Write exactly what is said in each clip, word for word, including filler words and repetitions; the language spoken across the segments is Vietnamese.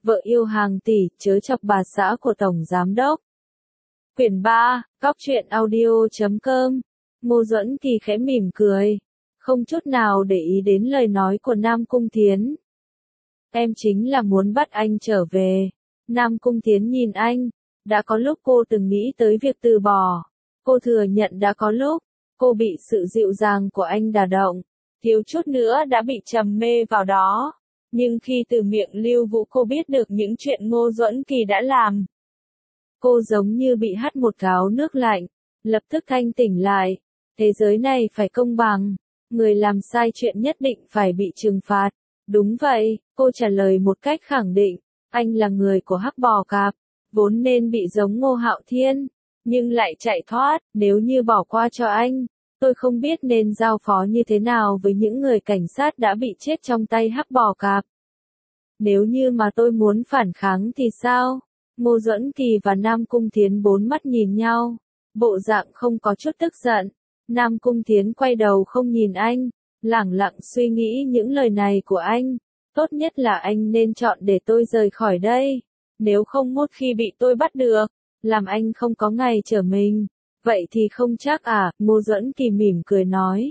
vợ yêu hàng tỷ, chớ chọc bà xã của Tổng Giám Đốc. Quyển ba, Cóc truyện audio chấm com. Ngô Duẫn Kỳ khẽ mỉm cười, không chút nào để ý đến lời nói của Nam Cung Thiến. Em chính là muốn bắt anh trở về. Nam Cung Thiến nhìn anh, đã có lúc cô từng nghĩ tới việc từ bỏ. Cô thừa nhận đã có lúc, cô bị sự dịu dàng của anh đả động, thiếu chút nữa đã bị trầm mê vào đó. Nhưng khi từ miệng Lưu Vũ cô biết được những chuyện Ngô Duẫn Kỳ đã làm, cô giống như bị hắt một gáo nước lạnh, lập tức thanh tỉnh lại. Thế giới này phải công bằng, người làm sai chuyện nhất định phải bị trừng phạt. Đúng vậy, cô trả lời một cách khẳng định, anh là người của Hắc Bò Cạp, vốn nên bị giống Ngô Hạo Thiên, nhưng lại chạy thoát. Nếu như bỏ qua cho anh, tôi không biết nên giao phó như thế nào với những người cảnh sát đã bị chết trong tay Hắc Bò Cạp. Nếu như mà tôi muốn phản kháng thì sao? Ngô Duẫn Kỳ và Nam Cung Thiến bốn mắt nhìn nhau, bộ dạng không có chút tức giận. Nam Cung Thiến quay đầu không nhìn anh, lẳng lặng suy nghĩ những lời này của anh. Tốt nhất là anh nên chọn để tôi rời khỏi đây. Nếu không một khi bị tôi bắt được, làm anh không có ngày trở mình. Vậy thì không chắc à, Ngô Duẫn Kỳ mỉm cười nói.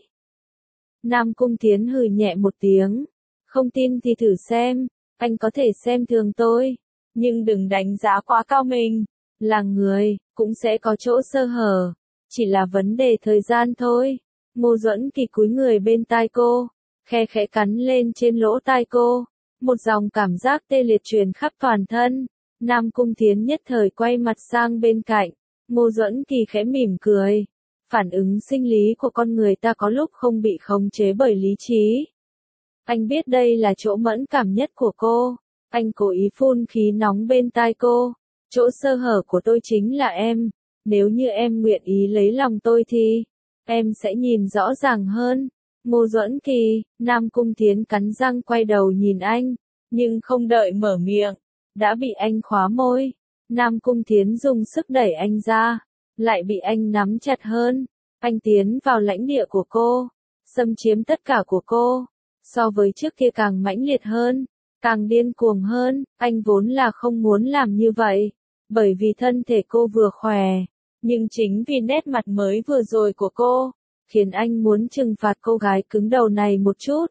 Nam Cung Thiến hừ nhẹ một tiếng. Không tin thì thử xem, anh có thể xem thường tôi, nhưng đừng đánh giá quá cao mình. Là người, cũng sẽ có chỗ sơ hở. Chỉ là vấn đề thời gian thôi. Ngô Duẫn Kỳ cúi người bên tai cô, khe khẽ cắn lên trên lỗ tai cô. Một dòng cảm giác tê liệt truyền khắp toàn thân. Nam Cung Thiến nhất thời quay mặt sang bên cạnh. Ngô Duẫn Kỳ khẽ mỉm cười. Phản ứng sinh lý của con người ta có lúc không bị khống chế bởi lý trí. Anh biết đây là chỗ mẫn cảm nhất của cô. Anh cố ý phun khí nóng bên tai cô. Chỗ sơ hở của tôi chính là em. Nếu như em nguyện ý lấy lòng tôi thì em sẽ nhìn rõ ràng hơn. Ngô Duẫn Kỳ, Nam Cung Thiến cắn răng quay đầu nhìn anh, nhưng không đợi mở miệng, đã bị anh khóa môi. Nam Cung Thiến dùng sức đẩy anh ra, lại bị anh nắm chặt hơn. Anh tiến vào lãnh địa của cô, xâm chiếm tất cả của cô. So với trước kia càng mãnh liệt hơn, càng điên cuồng hơn. Anh vốn là không muốn làm như vậy, bởi vì thân thể cô vừa khỏe. Nhưng chính vì nét mặt mới vừa rồi của cô, khiến anh muốn trừng phạt cô gái cứng đầu này một chút.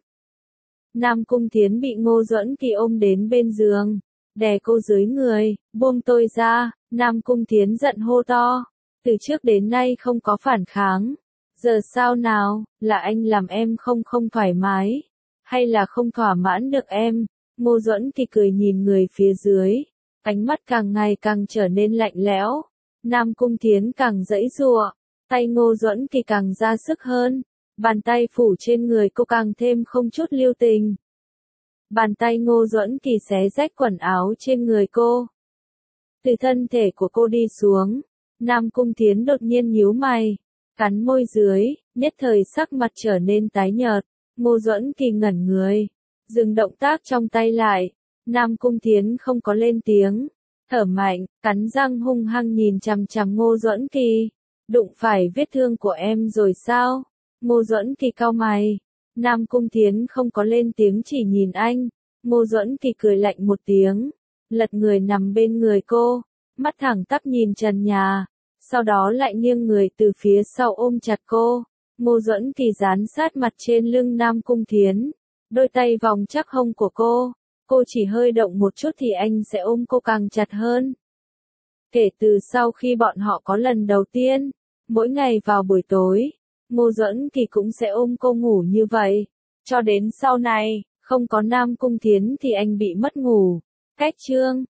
Nam Cung Thiến bị Ngô Duẫn Kỳ ôm đến bên giường, đè cô dưới người. Buông tôi ra. Nam Cung Thiến giận hô to. Từ trước đến nay không có phản kháng. Giờ sao nào, là anh làm em không không thoải mái, hay là không thỏa mãn được em? Ngô Duẫn Kỳ cười nhìn người phía dưới, ánh mắt càng ngày càng trở nên lạnh lẽo. Nam Cung Thiến càng giãy giụa, tay Ngô Duẫn Kỳ càng ra sức hơn, bàn tay phủ trên người cô càng thêm không chút lưu tình. Bàn tay Ngô Duẫn Kỳ xé rách quần áo trên người cô, từ thân thể của cô đi xuống. Nam Cung Thiến đột nhiên nhíu mày, cắn môi dưới, nhất thời sắc mặt trở nên tái nhợt. Ngô Duẫn Kỳ ngẩn người, dừng động tác trong tay lại. Nam Cung Thiến không có lên tiếng, thở mạnh, cắn răng hung hăng nhìn chằm chằm Ngô Duẫn Kỳ. Đụng phải vết thương của em rồi sao? Ngô Duẫn Kỳ cau mày. Nam Cung Thiến không có lên tiếng, chỉ nhìn anh. Ngô Duẫn Kỳ cười lạnh một tiếng, lật người nằm bên người cô, mắt thẳng tắp nhìn trần nhà, sau đó lại nghiêng người từ phía sau ôm chặt cô. Ngô Duẫn Kỳ dán sát mặt trên lưng Nam Cung Thiến, đôi tay vòng chắc hông của cô. Cô chỉ hơi động một chút thì anh sẽ ôm cô càng chặt hơn. Kể từ sau khi bọn họ có lần đầu tiên, mỗi ngày vào buổi tối, Ngô Duẫn Kỳ cũng sẽ ôm cô ngủ như vậy. Cho đến sau này, không có Nam Cung Thiến thì anh bị mất ngủ. Cách chương